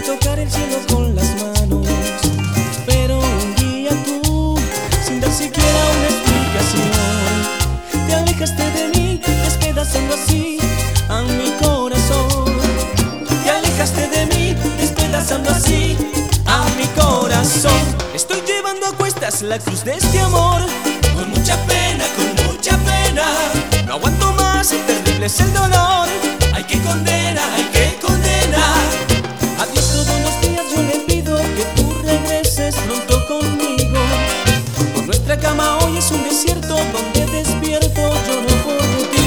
tocar el cielo con las manos. Pero un día tú, sin dar siquiera una explicación, te alejaste de mí, despedazando así a mi corazón. Te alejaste de mí, despedazando así a mi corazón. Estoy llevando a cuestas la cruz de este amor, con mucha pena, con mucha pena. No aguanto más, terrible es el dolor. Hay que condena, hay que condena. Adiós todos los días, yo le pido que tú regreses pronto conmigo. Por nuestra cama hoy es un desierto donde despierto lloro por ti.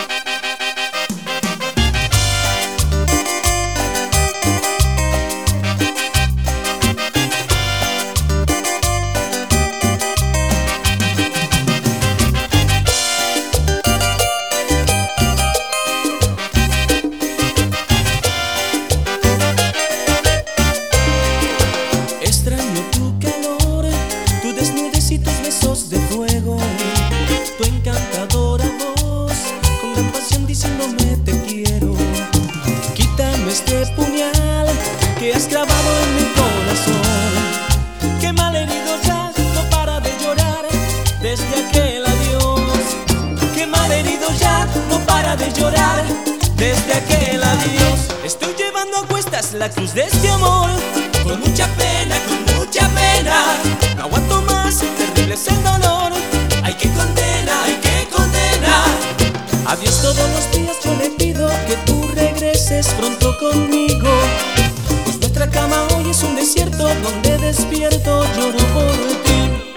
Extraño tu calor, tu desnudez y tus besos de fuego, tu encantadora voz, con gran pasión diciéndome te quiero. Quítame este puñal que has clavado en mi corazón, que malherido ya no para de llorar desde aquel adiós. Que malherido ya no para de llorar desde aquel adiós. Estoy llevando a cuestas la cruz de este amor, con mucha pena, con mucha pena. No aguanto más, terrible es el dolor. Hay que condena, hay que condena. Adiós todos los días, yo le pido que tú regreses pronto conmigo. Pues nuestra cama hoy es un desierto donde despierto lloro por ti.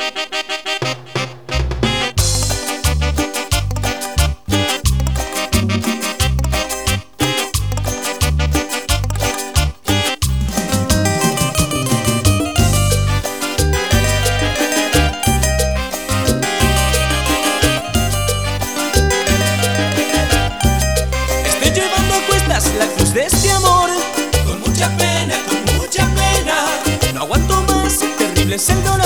La cruz de este amor, con mucha pena, con mucha pena. No aguanto más, terrible es el dolor.